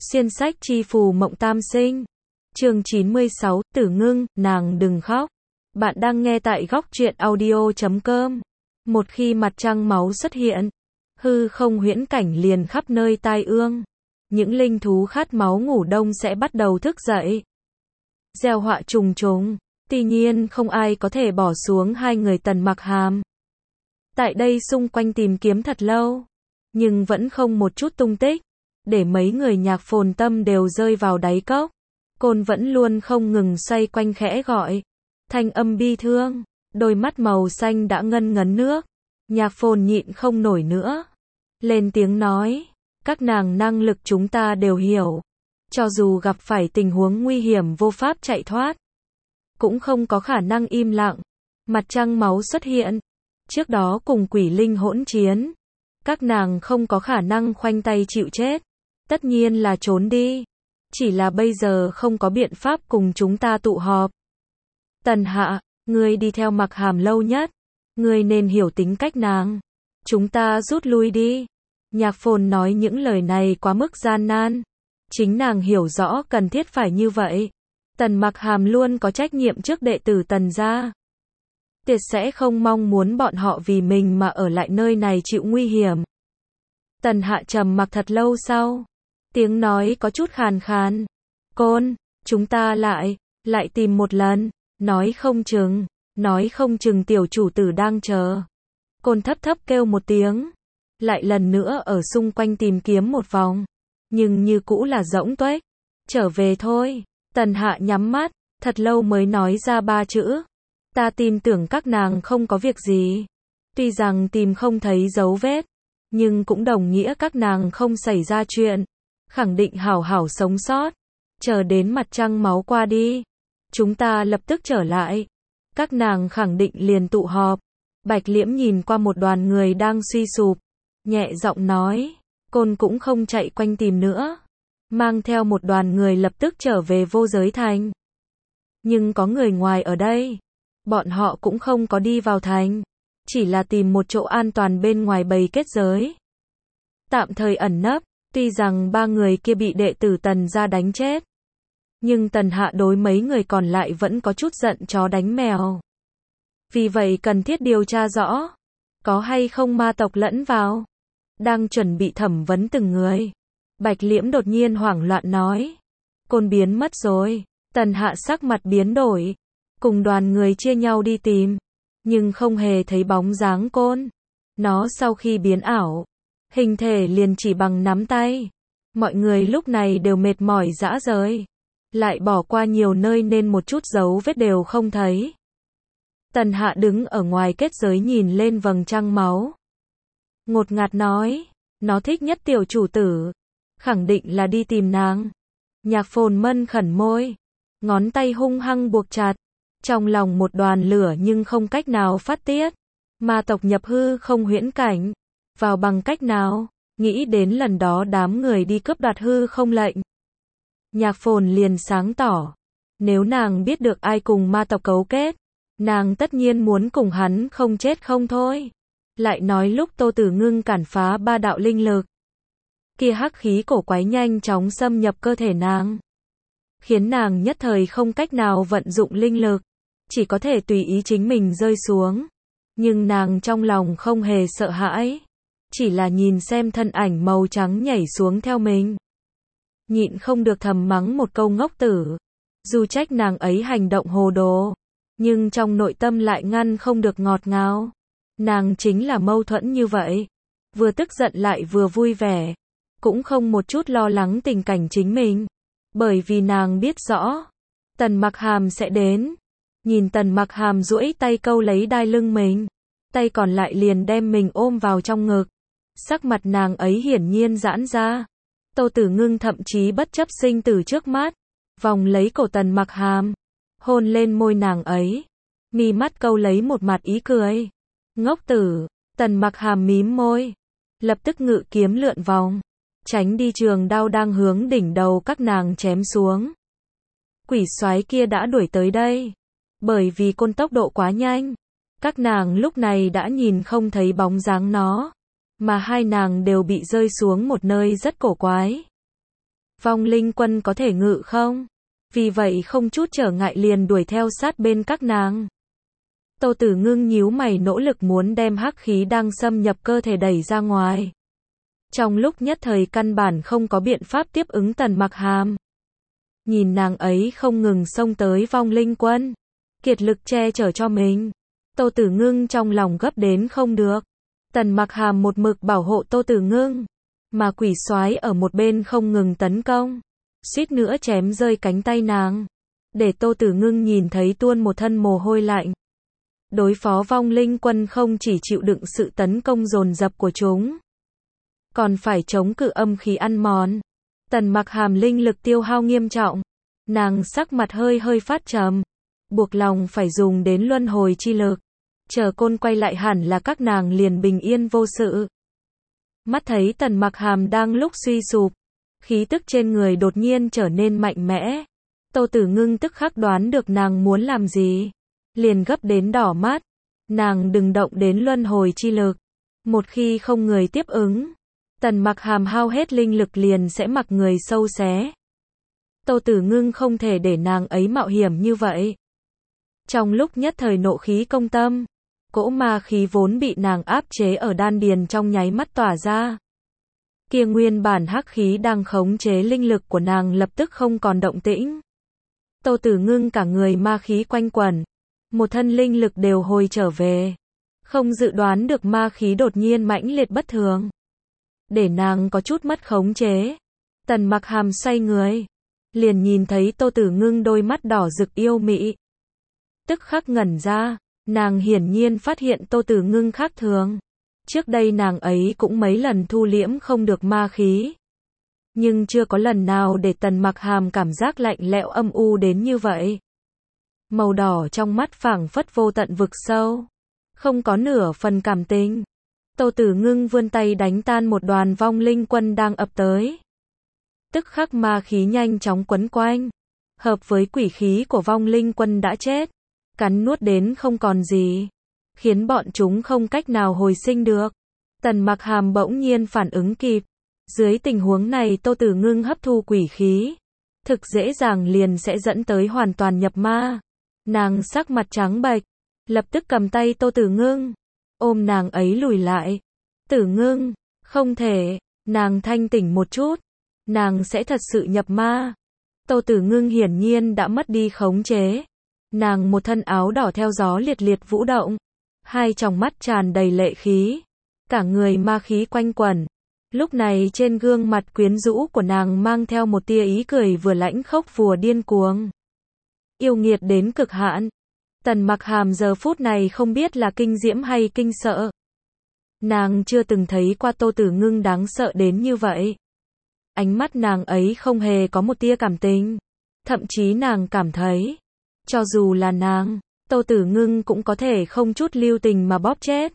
Xuyên sách chi phù mộng tam sinh. Chương 96, Tử Ngưng, nàng đừng khóc. Bạn đang nghe tại góc truyện audio.com. Một khi mặt trăng máu xuất hiện, hư không huyễn cảnh liền khắp nơi tai ương. Những linh thú khát máu ngủ đông sẽ bắt đầu thức dậy. Gieo họa trùng trùng. Tuy nhiên không ai có thể bỏ xuống hai người Tần Mặc Hàm. Tại đây xung quanh tìm kiếm thật lâu, nhưng vẫn không một chút tung tích. Để mấy người Nhạc Phồn tâm đều rơi vào đáy cốc. Côn vẫn luôn không ngừng xoay quanh khẽ gọi. Thanh âm bi thương, đôi mắt màu xanh đã ngân ngấn nước. Nhạc Phồn nhịn không nổi nữa. Lên tiếng nói, các nàng năng lực chúng ta đều hiểu. Cho dù gặp phải tình huống nguy hiểm vô pháp chạy thoát, cũng không có khả năng im lặng. Mặt trăng máu xuất hiện, trước đó cùng quỷ linh hỗn chiến. Các nàng không có khả năng khoanh tay chịu chết. Tất nhiên là trốn đi. Chỉ là bây giờ không có biện pháp cùng chúng ta tụ họp. Tần Hạ, ngươi đi theo Mặc Hàm lâu nhất. Ngươi nên hiểu tính cách nàng. Chúng ta rút lui đi. Nhạc Phồn nói những lời này quá mức gian nan. Chính nàng hiểu rõ cần thiết phải như vậy. Tần Mặc Hàm luôn có trách nhiệm trước đệ tử Tần gia. Tuyệt sẽ không mong muốn bọn họ vì mình mà ở lại nơi này chịu nguy hiểm. Tần Hạ trầm mặc thật lâu sau. Tiếng nói có chút khàn khàn. Côn, chúng ta lại tìm một lần. Nói không chừng tiểu chủ tử đang chờ. Côn thấp thấp kêu một tiếng. Lại lần nữa ở xung quanh tìm kiếm một vòng. Nhưng như cũ là rỗng tuếch. Trở về thôi. Tần Hạ nhắm mắt, thật lâu mới nói ra ba chữ. Ta tin tưởng các nàng không có việc gì. Tuy rằng tìm không thấy dấu vết, nhưng cũng đồng nghĩa các nàng không xảy ra chuyện. Khẳng định hảo hảo sống sót. Chờ đến mặt trăng máu qua đi, chúng ta lập tức trở lại. Các nàng khẳng định liền tụ họp. Bạch Liễm nhìn qua một đoàn người đang suy sụp, nhẹ giọng nói, Côn cũng không chạy quanh tìm nữa. Mang theo một đoàn người lập tức trở về Vô Giới Thành. Nhưng có người ngoài ở đây. Bọn họ cũng không có đi vào thành. Chỉ là tìm một chỗ an toàn bên ngoài bầy kết giới. Tạm thời ẩn nấp. Tuy rằng ba người kia bị đệ tử Tần gia đánh chết. Nhưng Tần Hạ đối mấy người còn lại vẫn có chút giận chó đánh mèo. Vì vậy cần thiết điều tra rõ. Có hay không ma tộc lẫn vào. Đang chuẩn bị thẩm vấn từng người. Bạch Liễm đột nhiên hoảng loạn nói. Côn biến mất rồi. Tần Hạ sắc mặt biến đổi. Cùng đoàn người chia nhau đi tìm. Nhưng không hề thấy bóng dáng Côn. Nó sau khi biến ảo, hình thể liền chỉ bằng nắm tay. Mọi người lúc này đều mệt mỏi rã rời. Lại bỏ qua nhiều nơi nên một chút dấu vết đều không thấy. Tần Hạ đứng ở ngoài kết giới nhìn lên vầng trăng máu. Ngột ngạt nói. Nó thích nhất tiểu chủ tử. Khẳng định là đi tìm nàng. Nhạc Phồn mân khẩn môi. Ngón tay hung hăng buộc chặt. Trong lòng một đoàn lửa nhưng không cách nào phát tiết. Ma tộc nhập hư không huyễn cảnh. Vào bằng cách nào? Nghĩ đến lần đó đám người đi cướp đoạt hư không lệnh. Nhạc Phồn liền sáng tỏ. Nếu nàng biết được ai cùng ma tộc cấu kết, nàng tất nhiên muốn cùng hắn không chết không thôi. Lại nói lúc Tô Tử Ngưng cản phá ba đạo linh lực, kia hắc khí cổ quái nhanh chóng xâm nhập cơ thể nàng, khiến nàng nhất thời không cách nào vận dụng linh lực, chỉ có thể tùy ý chính mình rơi xuống. Nhưng nàng trong lòng không hề sợ hãi, chỉ là nhìn xem thân ảnh màu trắng nhảy xuống theo mình. Nhịn không được thầm mắng một câu ngốc tử. Dù trách nàng ấy hành động hồ đồ, nhưng trong nội tâm lại ngăn không được ngọt ngào. Nàng chính là mâu thuẫn như vậy. Vừa tức giận lại vừa vui vẻ. Cũng không một chút lo lắng tình cảnh chính mình. Bởi vì nàng biết rõ, Tần Mặc Hàm sẽ đến. Nhìn Tần Mặc Hàm duỗi tay câu lấy đai lưng mình. Tay còn lại liền đem mình ôm vào trong ngực. Sắc mặt nàng ấy hiển nhiên giãn ra. Tô Tử Ngưng thậm chí bất chấp sinh tử trước mắt. Vòng lấy cổ Tần Mặc Hàm. Hôn lên môi nàng ấy. Mi mắt câu lấy một mặt ý cười. Ngốc tử. Tần Mặc Hàm mím môi. Lập tức ngự kiếm lượn vòng. Tránh đi trường đao đang hướng đỉnh đầu các nàng chém xuống. Quỷ soái kia đã đuổi tới đây. Bởi vì Côn tốc độ quá nhanh. Các nàng lúc này đã nhìn không thấy bóng dáng nó. Mà hai nàng đều bị rơi xuống một nơi rất cổ quái. Vong linh quân có thể ngự không? Vì vậy không chút trở ngại liền đuổi theo sát bên các nàng. Tô Tử Ngưng nhíu mày nỗ lực muốn đem hắc khí đang xâm nhập cơ thể đẩy ra ngoài. Trong lúc nhất thời căn bản không có biện pháp tiếp ứng Tần Mặc Hàm. Nhìn nàng ấy không ngừng xông tới vong linh quân, kiệt lực che chở cho mình. Tô Tử Ngưng trong lòng gấp đến không được. Tần Mặc Hàm một mực bảo hộ Tô Tử Ngưng, mà quỷ soái ở một bên không ngừng tấn công, suýt nữa chém rơi cánh tay nàng, để Tô Tử Ngưng nhìn thấy tuôn một thân mồ hôi lạnh. Đối phó vong linh quân không chỉ chịu đựng sự tấn công dồn dập của chúng, còn phải chống cự âm khí ăn mòn. Tần Mặc Hàm linh lực tiêu hao nghiêm trọng, nàng sắc mặt hơi hơi phát trầm, buộc lòng phải dùng đến luân hồi chi lực. Chờ côn quay lại hẳn là các nàng liền bình yên vô sự. Mắt thấy Tần Mặc Hàm đang lúc suy sụp, khí tức trên người đột nhiên trở nên mạnh mẽ. Tô Tử Ngưng tức khắc đoán được nàng muốn làm gì, liền gấp đến đỏ mắt. Nàng đừng động đến luân hồi chi lực, một khi không người tiếp ứng, Tần Mặc Hàm hao hết linh lực liền sẽ mặc người sâu xé. Tô Tử Ngưng không thể để nàng ấy mạo hiểm như vậy. Trong lúc nhất thời nộ khí công tâm, cỗ ma khí vốn bị nàng áp chế ở đan điền trong nháy mắt tỏa ra. Kia nguyên bản hắc khí đang khống chế linh lực của nàng lập tức không còn động tĩnh. Tô Tử Ngưng cả người ma khí quanh quẩn, một thân linh lực đều hồi trở về. Không dự đoán được ma khí đột nhiên mãnh liệt bất thường, để nàng có chút mất khống chế. Tần Mặc Hàm xoay người, liền nhìn thấy Tô Tử Ngưng đôi mắt đỏ rực yêu mị. Tức khắc ngẩn ra, nàng hiển nhiên phát hiện Tô Tử Ngưng khác thường. Trước đây nàng ấy cũng mấy lần thu liễm không được ma khí, nhưng chưa có lần nào để Tần Mặc Hàm cảm giác lạnh lẽo âm u đến như vậy. Màu đỏ trong mắt phảng phất vô tận vực sâu, không có nửa phần cảm tình. Tô Tử Ngưng vươn tay đánh tan một đoàn vong linh quân đang ập tới. Tức khắc ma khí nhanh chóng quấn quanh, hợp với quỷ khí của vong linh quân đã chết, cắn nuốt đến không còn gì, khiến bọn chúng không cách nào hồi sinh được. Tần Mặc Hàm bỗng nhiên phản ứng kịp. Dưới tình huống này Tô Tử Ngưng hấp thu quỷ khí, thực dễ dàng liền sẽ dẫn tới hoàn toàn nhập ma. Nàng sắc mặt trắng bệch, lập tức cầm tay Tô Tử Ngưng, ôm nàng ấy lùi lại. Tử Ngưng, không thể, nàng thanh tỉnh một chút, nàng sẽ thật sự nhập ma. Tô Tử Ngưng hiển nhiên đã mất đi khống chế. Nàng một thân áo đỏ theo gió liệt liệt vũ động, hai tròng mắt tràn đầy lệ khí, cả người ma khí quanh quẩn. Lúc này trên gương mặt quyến rũ của nàng mang theo một tia ý cười vừa lãnh khốc vừa điên cuồng. Yêu nghiệt đến cực hạn. Tần Mặc Hàm giờ phút này không biết là kinh diễm hay kinh sợ. Nàng chưa từng thấy qua Tô Tử Ngưng đáng sợ đến như vậy. Ánh mắt nàng ấy không hề có một tia cảm tình. Thậm chí nàng cảm thấy, cho dù là nàng, Tô Tử Ngưng cũng có thể không chút lưu tình mà bóp chết.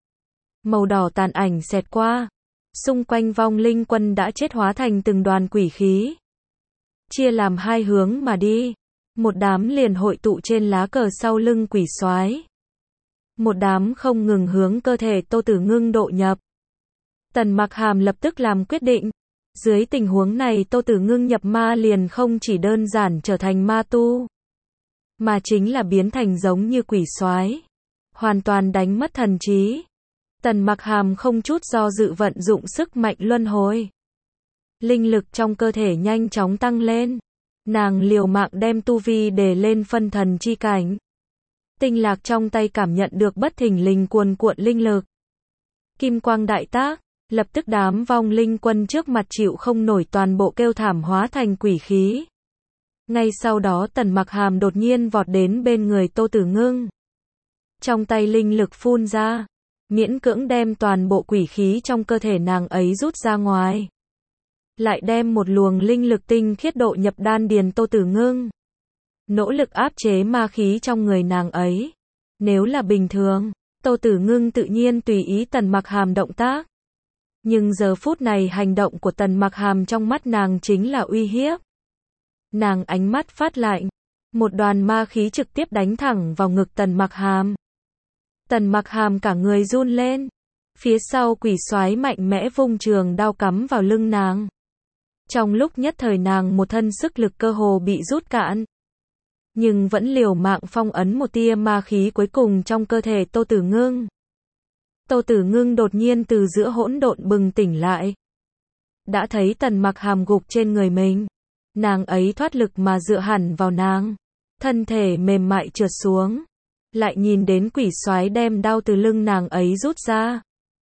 Màu đỏ tàn ảnh xẹt qua. Xung quanh vong linh quân đã chết hóa thành từng đoàn quỷ khí, chia làm hai hướng mà đi. Một đám liền hội tụ trên lá cờ sau lưng quỷ soái, một đám không ngừng hướng cơ thể Tô Tử Ngưng độ nhập. Tần Mặc Hàm lập tức làm quyết định. Dưới tình huống này Tô Tử Ngưng nhập ma liền không chỉ đơn giản trở thành ma tu, mà chính là biến thành giống như quỷ soái, hoàn toàn đánh mất thần trí. Tần Mặc Hàm không chút do dự vận dụng sức mạnh luân hồi. Linh lực trong cơ thể nhanh chóng tăng lên. Nàng liều mạng đem tu vi để lên phân thần chi cảnh. Tinh lạc trong tay cảm nhận được bất thình lình cuồn cuộn linh lực. Kim quang đại tác, lập tức đám vong linh quân trước mặt chịu không nổi toàn bộ kêu thảm hóa thành quỷ khí. Ngay sau đó Tần Mặc Hàm đột nhiên vọt đến bên người Tô Tử Ngưng. Trong tay linh lực phun ra, miễn cưỡng đem toàn bộ quỷ khí trong cơ thể nàng ấy rút ra ngoài. Lại đem một luồng linh lực tinh khiết độ nhập đan điền Tô Tử Ngưng. Nỗ lực áp chế ma khí trong người nàng ấy. Nếu là bình thường, Tô Tử Ngưng tự nhiên tùy ý Tần Mặc Hàm động tác. Nhưng giờ phút này hành động của Tần Mặc Hàm trong mắt nàng chính là uy hiếp. Nàng ánh mắt phát lạnh, một đoàn ma khí trực tiếp đánh thẳng vào ngực Tần Mặc Hàm. Tần Mặc Hàm cả người run lên. Phía sau quỷ soái mạnh mẽ vung trường đao cắm vào lưng nàng. Trong lúc nhất thời nàng một thân sức lực cơ hồ bị rút cạn, nhưng vẫn liều mạng phong ấn một tia ma khí cuối cùng trong cơ thể Tô Tử Ngưng. Tô Tử Ngưng đột nhiên từ giữa hỗn độn bừng tỉnh lại. Đã thấy Tần Mặc Hàm gục trên người mình. Nàng ấy thoát lực mà dựa hẳn vào nàng. Thân thể mềm mại trượt xuống. Lại nhìn đến quỷ soái đem đao từ lưng nàng ấy rút ra.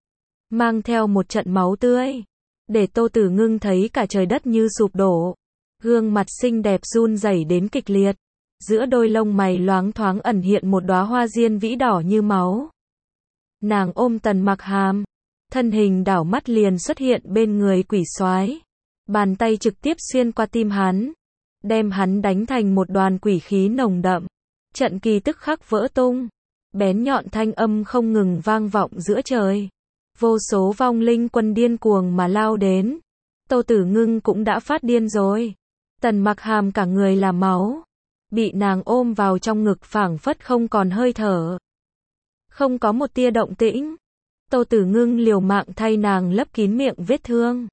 Mang theo một trận máu tươi. Để Tô Tử Ngưng thấy cả trời đất như sụp đổ. Gương mặt xinh đẹp run rẩy đến kịch liệt. Giữa đôi lông mày loáng thoáng ẩn hiện một đóa hoa diên vĩ đỏ như máu. Nàng ôm Tần Mặc Hàm, thân hình đảo mắt liền xuất hiện bên người quỷ soái, bàn tay trực tiếp xuyên qua tim hắn, đem hắn đánh thành một đoàn quỷ khí nồng đậm. Trận kỳ tức khắc vỡ tung, bén nhọn thanh âm không ngừng vang vọng giữa trời. Vô số vong linh quân điên cuồng mà lao đến. Tô Tử Ngưng cũng đã phát điên rồi. Tần Mặc Hàm cả người là máu, bị nàng ôm vào trong ngực phảng phất không còn hơi thở. Không có một tia động tĩnh. Tô Tử Ngưng liều mạng thay nàng lấp kín miệng vết thương.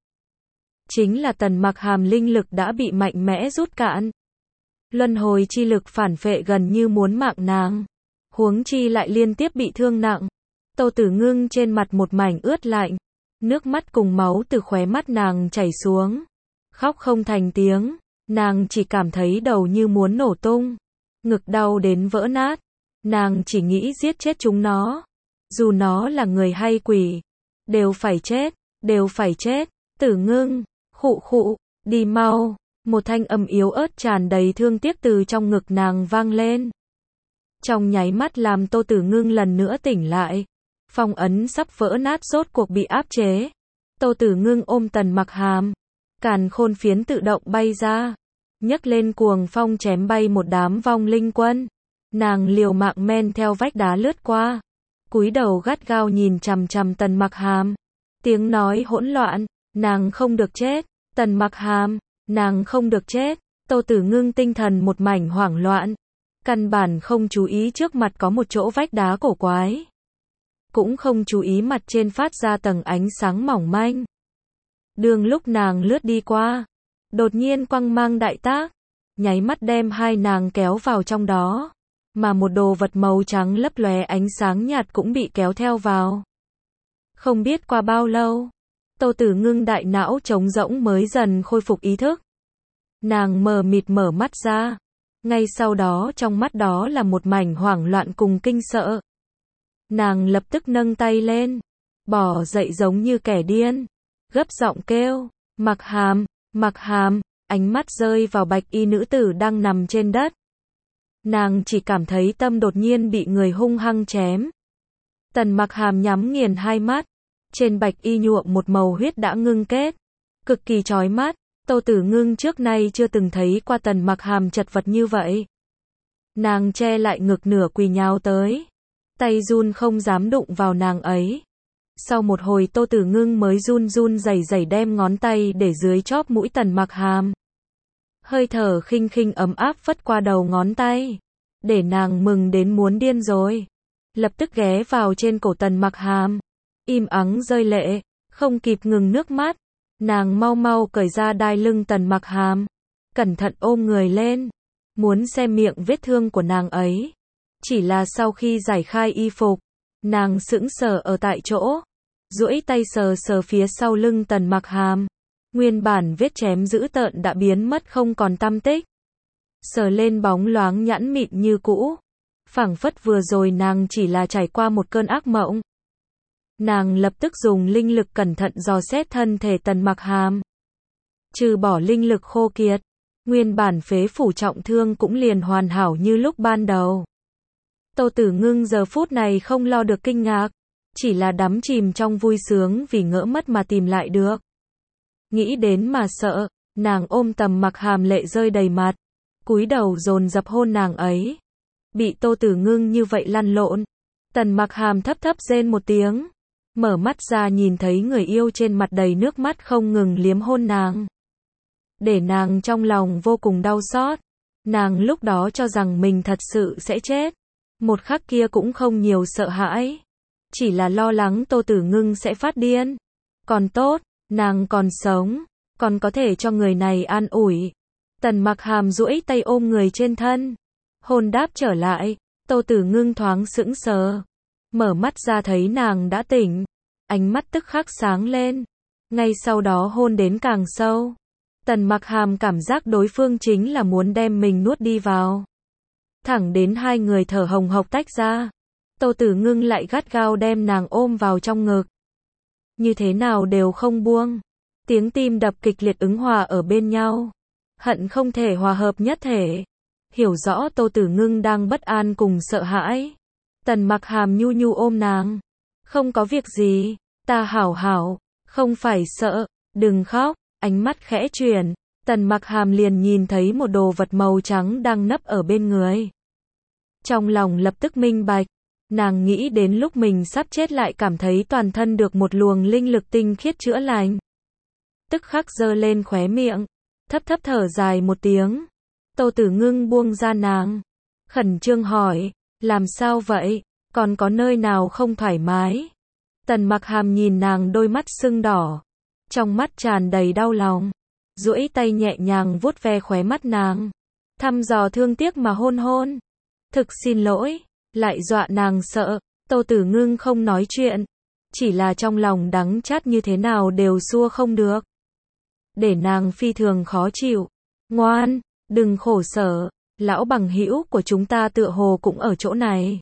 Chính là Tần Mặc Hàm linh lực đã bị mạnh mẽ rút cạn. Luân hồi chi lực phản phệ gần như muốn mạng nàng. Huống chi lại liên tiếp bị thương nặng. Tô Tử Ngưng trên mặt một mảnh ướt lạnh. Nước mắt cùng máu từ khóe mắt nàng chảy xuống. Khóc không thành tiếng. Nàng chỉ cảm thấy đầu như muốn nổ tung. Ngực đau đến vỡ nát. Nàng chỉ nghĩ giết chết chúng nó. Dù nó là người hay quỷ. Đều phải chết. Đều phải chết. Tử Ngưng. Khụ khụ. Đi mau. Một thanh âm yếu ớt tràn đầy thương tiếc từ trong ngực nàng vang lên. Trong nháy mắt làm Tô Tử Ngưng lần nữa tỉnh lại. Phong ấn sắp vỡ nát rốt cuộc bị áp chế. Tô Tử Ngưng ôm Tần Mặc Hàm. Càn khôn phiến tự động bay ra. Nhấc lên cuồng phong chém bay một đám vong linh quân. Nàng liều mạng men theo vách đá lướt qua. Cúi đầu gắt gao nhìn chằm chằm Tần Mặc Hàm. Tiếng nói hỗn loạn. Nàng không được chết. Tần Mặc Hàm. Nàng không được chết. Tô Tử Ngưng tinh thần một mảnh hoảng loạn. Căn bản không chú ý trước mặt có một chỗ vách đá cổ quái. Cũng không chú ý mặt trên phát ra tầng ánh sáng mỏng manh. Đường lúc nàng lướt đi qua. Đột nhiên quang mang đại tác. Nháy mắt đem hai nàng kéo vào trong đó. Mà một đồ vật màu trắng lấp lóe ánh sáng nhạt cũng bị kéo theo vào. Không biết qua bao lâu. Tô Tử Ngưng đại não trống rỗng mới dần khôi phục ý thức. Nàng mờ mịt mở mắt ra. Ngay sau đó trong mắt đó là một mảnh hoảng loạn cùng kinh sợ. Nàng lập tức nâng tay lên. Bỏ dậy giống như kẻ điên. Gấp giọng kêu. Mặc Hàm, Mặc Hàm. Ánh mắt rơi vào bạch y nữ tử đang nằm trên đất. Nàng chỉ cảm thấy tâm đột nhiên bị người hung hăng chém. Tần Mặc Hàm nhắm nghiền hai mắt. Trên bạch y nhuộm một màu huyết đã ngưng kết. Cực kỳ chói mắt. Tô Tử Ngưng trước nay chưa từng thấy qua Tần Mặc Hàm chật vật như vậy. Nàng che lại ngực nửa quỳ nhào tới. Tay run không dám đụng vào nàng ấy. Sau một hồi Tô Tử Ngưng mới run run rẩy rẩy đem ngón tay để dưới chóp mũi Tần Mặc Hàm. Hơi thở khinh khinh ấm áp phất qua đầu ngón tay. Để nàng mừng đến muốn điên rồi. Lập tức ghé vào trên cổ Tần Mặc Hàm. Im ắng rơi lệ. Không kịp ngừng nước mắt. Nàng mau mau cởi ra đai lưng Tần Mặc Hàm. Cẩn thận ôm người lên. Muốn xem miệng vết thương của nàng ấy. Chỉ là sau khi giải khai y phục. Nàng sững sờ ở tại chỗ. Duỗi tay sờ sờ phía sau lưng Tần Mặc Hàm. Nguyên bản vết chém dữ tợn đã biến mất không còn tăm tích. Sờ lên bóng loáng nhẵn mịn như cũ. Phảng phất vừa rồi nàng chỉ là trải qua một cơn ác mộng. Nàng lập tức dùng linh lực cẩn thận dò xét thân thể Tần Mặc Hàm. Trừ bỏ linh lực khô kiệt, nguyên bản phế phủ trọng thương cũng liền hoàn hảo như lúc ban đầu. Tô Tử Ngưng giờ phút này không lo được kinh ngạc, chỉ là đắm chìm trong vui sướng vì ngỡ mất mà tìm lại được. Nghĩ đến mà sợ, nàng ôm Tần Mặc Hàm lệ rơi đầy mặt, cúi đầu dồn dập hôn nàng ấy. Bị Tô Tử Ngưng như vậy lăn lộn, Tần Mặc Hàm thấp thấp rên một tiếng. Mở mắt ra nhìn thấy người yêu trên mặt đầy nước mắt không ngừng liếm hôn nàng. Để nàng trong lòng vô cùng đau xót. Nàng lúc đó cho rằng mình thật sự sẽ chết. Một khắc kia cũng không nhiều sợ hãi. Chỉ là lo lắng Tô Tử Ngưng sẽ phát điên. Còn tốt, nàng còn sống. còn có thể cho người này an ủi. Tần Mặc Hàm duỗi tay ôm người trên thân, hôn đáp trở lại. Tô Tử Ngưng thoáng sững sờ, mở mắt ra thấy nàng đã tỉnh, ánh mắt tức khắc sáng lên, ngay sau đó hôn đến càng sâu. Tần Mặc Hàm cảm giác đối phương chính là muốn đem mình nuốt đi vào. Thẳng đến hai người thở hồng hộc tách ra, Tô Tử Ngưng lại gắt gao đem nàng ôm vào trong ngực. Như thế nào đều không buông. Tiếng tim đập kịch liệt ứng hòa ở bên nhau. Hận không thể hòa hợp nhất thể. Hiểu rõ Tô Tử Ngưng đang bất an cùng sợ hãi. Tần Mặc Hàm nhu nhu ôm nàng. Không có việc gì, ta hảo hảo, không phải sợ, đừng khóc. Ánh mắt khẽ chuyển, Tần Mặc Hàm liền nhìn thấy một đồ vật màu trắng đang nấp ở bên người. Trong lòng lập tức minh bạch, nàng nghĩ đến lúc mình sắp chết lại cảm thấy toàn thân được một luồng linh lực tinh khiết chữa lành. Tức khắc giơ lên khóe miệng, thấp thấp thở dài một tiếng. Tô Tử Ngưng buông ra nàng, khẩn trương hỏi, làm sao vậy, còn có nơi nào không thoải mái? Tần Mặc Hàm nhìn nàng đôi mắt sưng đỏ, trong mắt tràn đầy đau lòng, duỗi tay nhẹ nhàng vuốt ve khóe mắt nàng, thăm dò thương tiếc mà hôn hôn. Thực xin lỗi, lại dọa nàng sợ. Tô Tử Ngưng không nói chuyện, chỉ là trong lòng đắng chát như thế nào đều xua không được, để nàng phi thường khó chịu. Ngoan, đừng khổ sở, lão bằng hữu của chúng ta tựa hồ cũng ở chỗ này.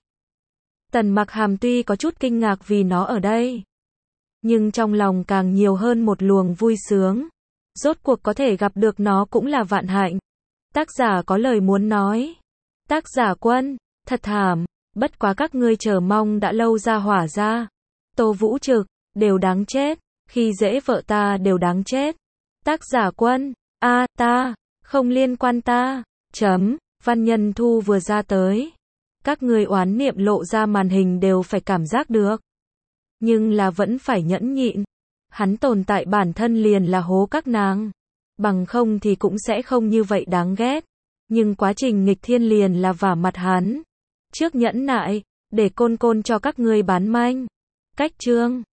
Tần Mặc Hàm tuy có chút kinh ngạc vì nó ở đây, nhưng trong lòng càng nhiều hơn một luồng vui sướng. Rốt cuộc có thể gặp được nó cũng là vạn hạnh. Tác giả có lời muốn nói. Tác giả Quân, thật thảm, bất quá các ngươi chờ mong đã lâu ra hỏa ra. Tô Vũ Trực, đều đáng chết, khi dễ vợ ta đều đáng chết. Tác giả Quân, ta, không liên quan ta. Văn Nhân Thu vừa ra tới. Các ngươi oán niệm lộ ra màn hình đều phải cảm giác được. Nhưng là vẫn phải nhẫn nhịn. Hắn tồn tại bản thân liền là hố các nàng. Bằng không thì cũng sẽ không như vậy đáng ghét. Nhưng quá trình nghịch thiên liền là vả mặt hắn. Trước nhẫn nại, để côn côn cho các ngươi bán manh. Cách chương